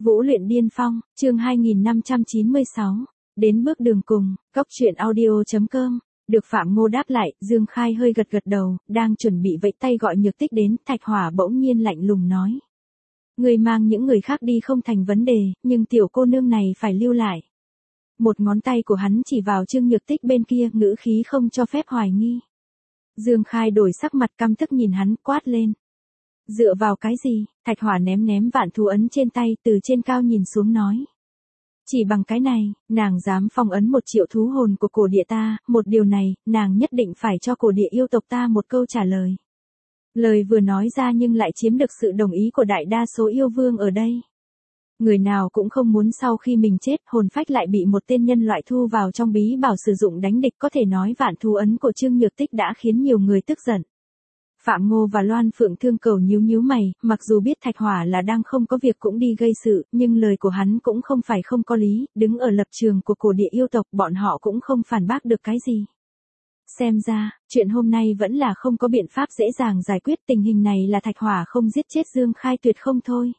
Vũ luyện điên phong, chương 2596. Đến bước đường cùng, Cốc truyện audio.com. Được Phạm Ngô đáp lại, Dương Khai hơi gật gật đầu, đang chuẩn bị vẫy tay gọi Nhược Tích đến, Thạch Hỏa bỗng nhiên lạnh lùng nói. Người mang những người khác đi không thành vấn đề, nhưng tiểu cô nương này phải lưu lại. Một ngón tay của hắn chỉ vào Trương Nhược Tích bên kia, ngữ khí không cho phép hoài nghi. Dương Khai đổi sắc mặt căm tức nhìn hắn, quát lên. Dựa vào cái gì? Thạch Hỏa ném vạn thú ấn trên tay, từ trên cao nhìn xuống nói. Chỉ bằng cái này, nàng dám phong ấn 1 triệu thú hồn của cổ địa ta, một điều này, nàng nhất định phải cho cổ địa yêu tộc ta một câu trả lời. Lời vừa nói ra nhưng lại chiếm được sự đồng ý của đại đa số yêu vương ở đây. Người nào cũng không muốn sau khi mình chết, hồn phách lại bị một tên nhân loại thu vào trong bí bảo sử dụng đánh địch, có thể nói vạn thú ấn của Trương Nhược Tích đã khiến nhiều người tức giận. Phạm Ngô và Loan Phượng Thương Cầu nhíu mày, mặc dù biết Thạch Hỏa là đang không có việc cũng đi gây sự, nhưng lời của hắn cũng không phải không có lý, đứng ở lập trường của cổ địa yêu tộc bọn họ cũng không phản bác được cái gì. Xem ra, chuyện hôm nay vẫn là không có biện pháp dễ dàng giải quyết, tình hình này là Thạch Hỏa không giết chết Dương Khai tuyệt không thôi.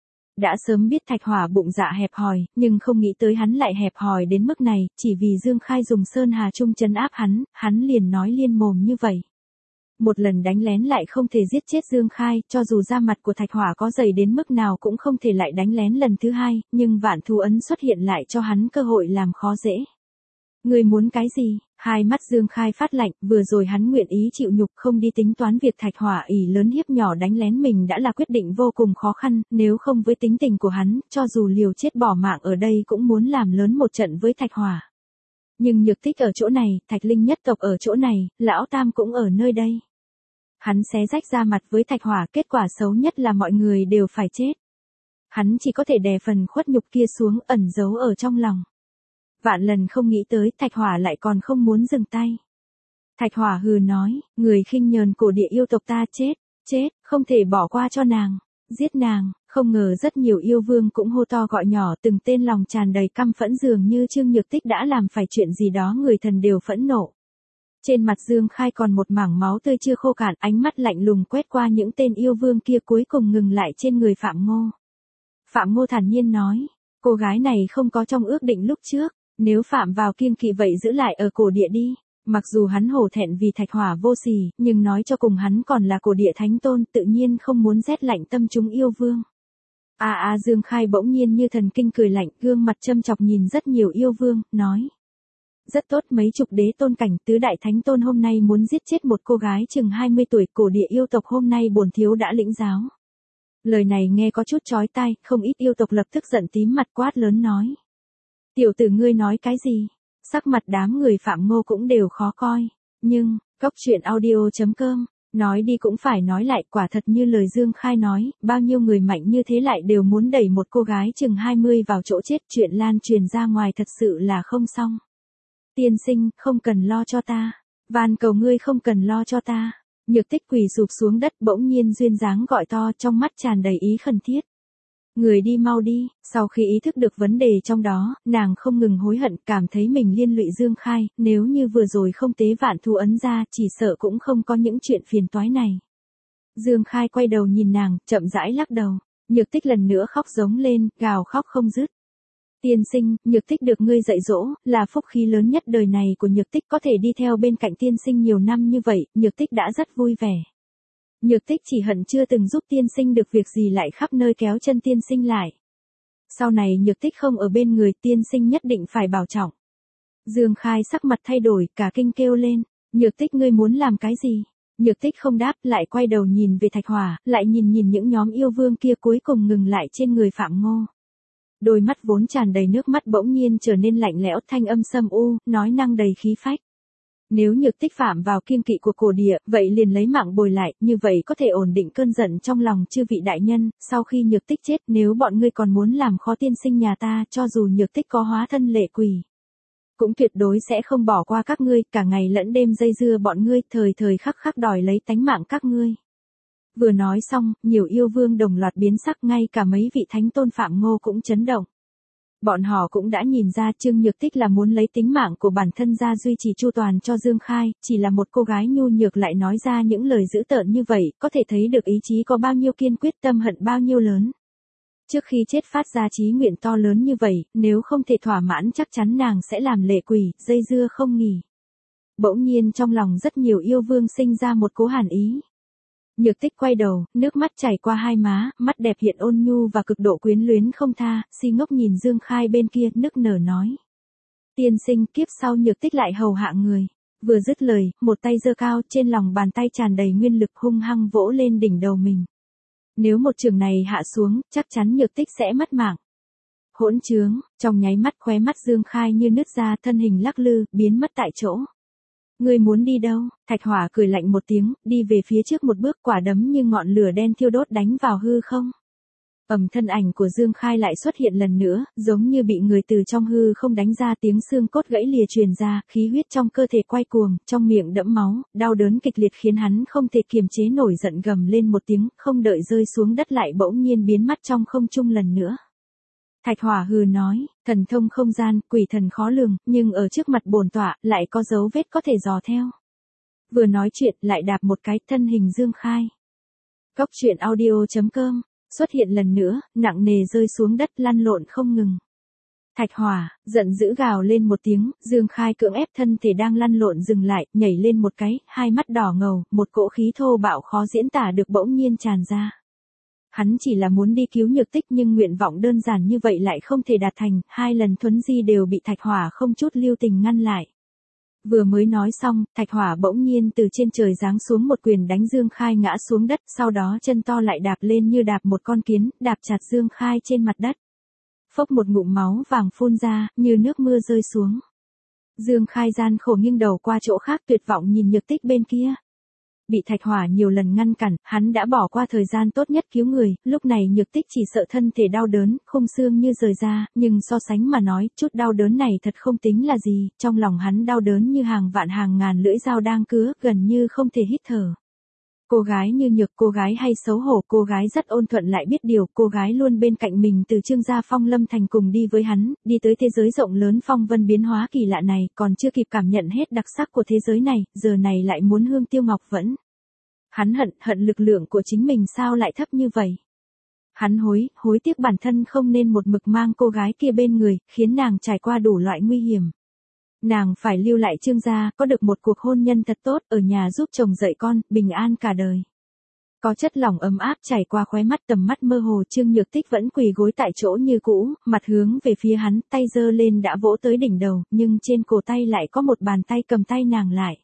Đã sớm biết Thạch Hỏa bụng dạ hẹp hòi, nhưng không nghĩ tới hắn lại hẹp hòi đến mức này, chỉ vì Dương Khai dùng Sơn Hà Trung trấn áp hắn liền nói liên mồm như vậy. Một lần đánh lén lại không thể giết chết Dương Khai, cho dù da mặt của Thạch Hỏa có dày đến mức nào cũng không thể lại đánh lén lần thứ hai, nhưng vạn thú ấn xuất hiện lại cho hắn cơ hội làm khó dễ. Người muốn cái gì? Hai mắt Dương Khai phát lạnh, vừa rồi hắn nguyện ý chịu nhục không đi tính toán việc Thạch Hỏa ỷ lớn hiếp nhỏ đánh lén mình đã là quyết định vô cùng khó khăn, nếu không với tính tình của hắn, cho dù liều chết bỏ mạng ở đây cũng muốn làm lớn một trận với Thạch Hỏa. Nhưng Nhược Tích ở chỗ này, Thạch Linh nhất tộc ở chỗ này, Lão Tam cũng ở nơi đây. Hắn xé rách ra mặt với Thạch Hỏa, kết quả xấu nhất là mọi người đều phải chết. Hắn chỉ có thể đè phần khuất nhục kia xuống, ẩn giấu ở trong lòng. Vạn lần không nghĩ tới Thạch Hỏa lại còn không muốn dừng tay. Thạch Hỏa hừ nói, người khinh nhờn cổ địa yêu tộc ta chết, không thể bỏ qua cho nàng, giết nàng. Không ngờ rất nhiều yêu vương cũng hô to gọi nhỏ, từng tên lòng tràn đầy căm phẫn, dường như Trương Nhược Tích đã làm phải chuyện gì đó người thần đều phẫn nộ. Trên mặt Dương Khai còn một mảng máu tươi chưa khô cạn, ánh mắt lạnh lùng quét qua những tên yêu vương kia cuối cùng ngừng lại trên người Phạm Ngô. Phạm Ngô thản nhiên nói, cô gái này không có trong ước định lúc trước, nếu phạm vào kiêng kỵ vậy giữ lại ở cổ địa đi. Mặc dù hắn hổ thẹn vì Thạch Hỏa vô sỉ, nhưng nói cho cùng hắn còn là cổ địa thánh tôn, tự nhiên không muốn rét lạnh tâm chúng yêu vương. Dương Khai bỗng nhiên như thần kinh cười lạnh, gương mặt châm chọc nhìn rất nhiều yêu vương, nói. Rất tốt, mấy chục đế tôn cảnh, tứ đại thánh tôn hôm nay muốn giết chết một cô gái chừng 20 tuổi, cổ địa yêu tộc hôm nay bổn thiếu đã lĩnh giáo. Lời này nghe có chút chói tai, không ít yêu tộc lập tức giận tím mặt quát lớn nói. Tiểu tử ngươi nói cái gì? Sắc mặt đám người Phạm Ngô cũng đều khó coi, nhưng, Cốc truyện audio.com. Nói đi cũng phải nói lại, quả thật như lời Dương Khai nói, bao nhiêu người mạnh như thế lại đều muốn đẩy một cô gái chừng 20 vào chỗ chết, chuyện lan truyền ra ngoài thật sự là không xong. Tiên sinh, không cần lo cho ta. Van cầu ngươi không cần lo cho ta. Nhược Tích quỳ sụp xuống đất, bỗng nhiên duyên dáng gọi to, trong mắt tràn đầy ý khẩn thiết. Người đi mau đi. Sau khi ý thức được vấn đề trong đó, nàng không ngừng hối hận, cảm thấy mình liên lụy Dương Khai, nếu như vừa rồi không tế vạn thú ấn ra, chỉ sợ cũng không có những chuyện phiền toái này. Dương Khai quay đầu nhìn nàng, chậm rãi lắc đầu. Nhược Tích lần nữa khóc giống lên, gào khóc không dứt. Tiên sinh, Nhược Tích được ngươi dạy dỗ, là phúc khí lớn nhất đời này của Nhược Tích, có thể đi theo bên cạnh tiên sinh nhiều năm như vậy, Nhược Tích đã rất vui vẻ. Nhược Tích chỉ hận chưa từng giúp tiên sinh được việc gì lại khắp nơi kéo chân tiên sinh lại. Sau này Nhược Tích không ở bên người, tiên sinh nhất định phải bảo trọng. Dương Khai sắc mặt thay đổi, cả kinh kêu lên, Nhược Tích ngươi muốn làm cái gì? Nhược Tích không đáp, lại quay đầu nhìn về Thạch Hỏa, lại nhìn những nhóm yêu vương kia, cuối cùng ngừng lại trên người Phạm Ngô. Đôi mắt vốn tràn đầy nước mắt bỗng nhiên trở nên lạnh lẽo, thanh âm sâm u, nói năng đầy khí phách. Nếu Nhược Tích phạm vào kiêng kỵ của cổ địa, vậy liền lấy mạng bồi lại, như vậy có thể ổn định cơn giận trong lòng chư vị đại nhân. Sau khi Nhược Tích chết, nếu bọn ngươi còn muốn làm khó tiên sinh nhà ta, cho dù Nhược Tích có hóa thân lệ quỷ, cũng tuyệt đối sẽ không bỏ qua các ngươi, cả ngày lẫn đêm dây dưa bọn ngươi, thời khắc đòi lấy tánh mạng các ngươi. Vừa nói xong, nhiều yêu vương đồng loạt biến sắc, ngay cả mấy vị thánh tôn Phạm Ngô cũng chấn động. Bọn họ cũng đã nhìn ra Trương Nhược Tích là muốn lấy tính mạng của bản thân ra duy trì chu toàn cho Dương Khai, chỉ là một cô gái nhu nhược lại nói ra những lời dữ tợn như vậy, có thể thấy được ý chí có bao nhiêu kiên quyết, tâm hận bao nhiêu lớn. Trước khi chết phát ra chí nguyện to lớn như vậy, nếu không thể thỏa mãn chắc chắn nàng sẽ làm lệ quỷ, dây dưa không nghỉ. Bỗng nhiên trong lòng rất nhiều yêu vương sinh ra một cố hàn ý. Nhược Tích quay đầu, nước mắt chảy qua hai má, mắt đẹp hiện ôn nhu và cực độ quyến luyến không tha, si ngốc nhìn Dương Khai bên kia, nức nở nói. Tiên sinh, kiếp sau Nhược Tích lại hầu hạ người. Vừa dứt lời, một tay giơ cao, trên lòng bàn tay tràn đầy nguyên lực hung hăng vỗ lên đỉnh đầu mình. Nếu một trường này hạ xuống, chắc chắn Nhược Tích sẽ mất mạng. Hỗn trướng, trong nháy mắt khóe mắt Dương Khai như nứt ra, thân hình lắc lư, biến mất tại chỗ. Ngươi muốn đi đâu? Thạch Hỏa cười lạnh một tiếng, đi về phía trước một bước, quả đấm như ngọn lửa đen thiêu đốt đánh vào hư không. Thân ảnh của Dương Khai lại xuất hiện lần nữa, giống như bị người từ trong hư không đánh ra, tiếng xương cốt gãy lìa truyền ra, khí huyết trong cơ thể quay cuồng, trong miệng đẫm máu, đau đớn kịch liệt khiến hắn không thể kiềm chế nổi giận, gầm lên một tiếng, không đợi rơi xuống đất lại bỗng nhiên biến mất trong không trung lần nữa. Thạch Hỏa hừ nói, thần thông không gian, quỷ thần khó lường, nhưng ở trước mặt bổn tọa, lại có dấu vết có thể dò theo. Vừa nói chuyện, lại đạp một cái, thân hình Dương Khai. Truyện audio.com, xuất hiện lần nữa, nặng nề rơi xuống đất, lăn lộn không ngừng. Thạch Hỏa, giận dữ gào lên một tiếng, Dương Khai cưỡng ép thân thể đang lăn lộn dừng lại, nhảy lên một cái, hai mắt đỏ ngầu, một cỗ khí thô bạo khó diễn tả được bỗng nhiên tràn ra. Hắn chỉ là muốn đi cứu Nhược Tích nhưng nguyện vọng đơn giản như vậy lại không thể đạt thành, hai lần thuấn di đều bị Thạch Hỏa không chút lưu tình ngăn lại. Vừa mới nói xong, Thạch Hỏa bỗng nhiên từ trên trời giáng xuống một quyền đánh Dương Khai ngã xuống đất, sau đó chân to lại đạp lên như đạp một con kiến, đạp chặt Dương Khai trên mặt đất. Phốc một ngụm máu vàng phun ra, như nước mưa rơi xuống. Dương Khai gian khổ nghiêng đầu qua chỗ khác, tuyệt vọng nhìn Nhược Tích bên kia. Bị Thạch Hỏa nhiều lần ngăn cản, hắn đã bỏ qua thời gian tốt nhất cứu người, lúc này Nhược Tích chỉ sợ thân thể đau đớn, khung xương như rời ra, nhưng so sánh mà nói, chút đau đớn này thật không tính là gì, trong lòng hắn đau đớn như hàng vạn hàng ngàn lưỡi dao đang cứa, gần như không thể hít thở. Cô gái như Nhược, cô gái hay xấu hổ, cô gái rất ôn thuận lại biết điều, cô gái luôn bên cạnh mình từ Trương gia Phong Lâm Thành cùng đi với hắn, đi tới thế giới rộng lớn phong vân biến hóa kỳ lạ này, còn chưa kịp cảm nhận hết đặc sắc của thế giới này, giờ này lại muốn hương tiêu ngọc vẫn. Hắn hận lực lượng của chính mình sao lại thấp như vậy. Hắn hối tiếc bản thân không nên một mực mang cô gái kia bên người, khiến nàng trải qua đủ loại nguy hiểm. Nàng phải lưu lại Trương gia, có được một cuộc hôn nhân thật tốt, ở nhà giúp chồng dạy con, bình an cả đời. Có chất lỏng ấm áp chảy qua khóe mắt, tầm mắt mơ hồ, Trương Nhược Tích vẫn quỳ gối tại chỗ như cũ, mặt hướng về phía hắn, tay giơ lên đã vỗ tới đỉnh đầu, nhưng trên cổ tay lại có một bàn tay cầm tay nàng lại.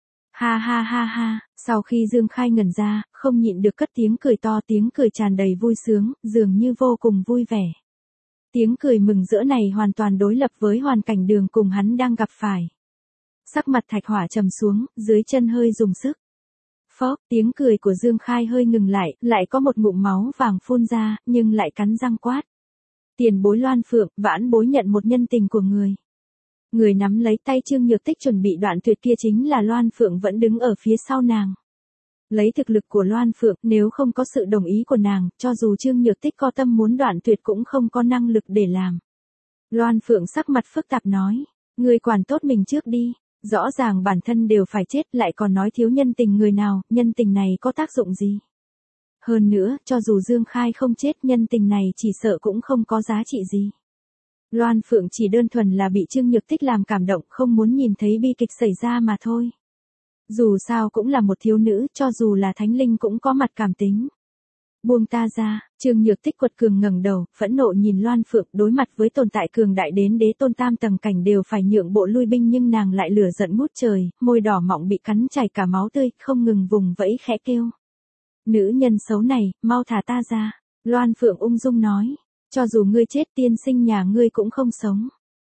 Ha ha ha ha, sau khi Dương Khai ngẩn ra, không nhịn được cất tiếng cười to, tiếng cười tràn đầy vui sướng, dường như vô cùng vui vẻ. Tiếng cười mừng rỡ này hoàn toàn đối lập với hoàn cảnh đường cùng hắn đang gặp phải. Sắc mặt Thạch Hỏa trầm xuống, dưới chân hơi dùng sức. Phốc, tiếng cười của Dương Khai hơi ngừng lại có một ngụm máu vàng phun ra, nhưng lại cắn răng quát. Tiền bối Loan Phượng, vãn bối nhận một nhân tình của người. Người nắm lấy tay Trương Nhược Tích chuẩn bị đoạn tuyệt kia chính là Loan Phượng vẫn đứng ở phía sau nàng. Lấy thực lực của Loan Phượng, nếu không có sự đồng ý của nàng, cho dù Trương Nhược Tích có tâm muốn đoạn tuyệt cũng không có năng lực để làm. Loan Phượng sắc mặt phức tạp nói, ngươi quản tốt mình trước đi, rõ ràng bản thân đều phải chết lại còn nói thiếu nhân tình người nào, nhân tình này có tác dụng gì? Hơn nữa, cho dù Dương Khai không chết, nhân tình này chỉ sợ cũng không có giá trị gì. Loan Phượng chỉ đơn thuần là bị Trương Nhược Tích làm cảm động, không muốn nhìn thấy bi kịch xảy ra mà thôi. Dù sao cũng là một thiếu nữ, cho dù là thánh linh cũng có mặt cảm tính. Buông ta ra, Trương Nhược Tích quật cường ngẩng đầu, phẫn nộ nhìn Loan Phượng, đối mặt với tồn tại cường đại đến đế tôn tam tầng cảnh đều phải nhượng bộ lui binh nhưng nàng lại lửa giận ngút trời, môi đỏ mọng bị cắn chảy cả máu tươi, không ngừng vùng vẫy khẽ kêu. Nữ nhân xấu này, mau thả ta ra. Loan Phượng ung dung nói, cho dù ngươi chết tiên sinh nhà ngươi cũng không sống.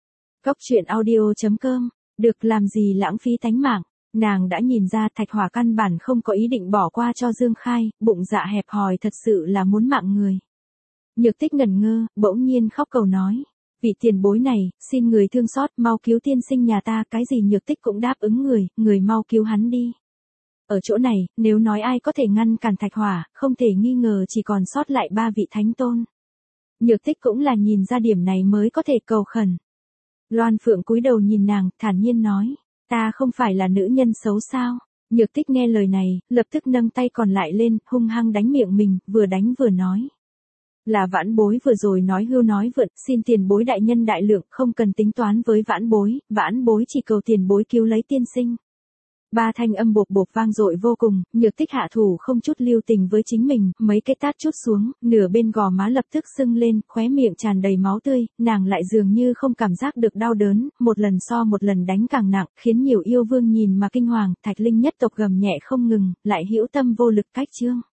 Truyện audio.com, được làm gì lãng phí tánh mạng. Nàng đã nhìn ra Thạch Hỏa căn bản không có ý định bỏ qua cho Dương Khai, bụng dạ hẹp hòi thật sự là muốn mạng người. Nhược Tích ngẩn ngơ, bỗng nhiên khóc cầu nói, vị tiền bối này, xin người thương xót, mau cứu tiên sinh nhà ta, cái gì Nhược Tích cũng đáp ứng người mau cứu hắn đi. Ở chỗ này, nếu nói ai có thể ngăn cản Thạch Hỏa, không thể nghi ngờ chỉ còn sót lại 3 vị thánh tôn. Nhược Tích cũng là nhìn ra điểm này mới có thể cầu khẩn. Loan Phượng cúi đầu nhìn nàng, thản nhiên nói, ta không phải là nữ nhân xấu sao? Nhược Tích nghe lời này, lập tức nâng tay còn lại lên, hung hăng đánh miệng mình, vừa đánh vừa nói. Là vãn bối vừa rồi nói hưu nói vượn, xin tiền bối đại nhân đại lượng, không cần tính toán với vãn bối chỉ cầu tiền bối cứu lấy tiên sinh. Ba thanh âm bộp bộp vang dội vô cùng, Nhược Tích hạ thủ không chút lưu tình với chính mình, mấy cái tát chút xuống, nửa bên gò má lập tức sưng lên, khóe miệng tràn đầy máu tươi, nàng lại dường như không cảm giác được đau đớn, một lần so một lần đánh càng nặng, khiến nhiều yêu vương nhìn mà kinh hoàng, Thạch Linh nhất tộc gầm nhẹ không ngừng, lại hữu tâm vô lực cách trương.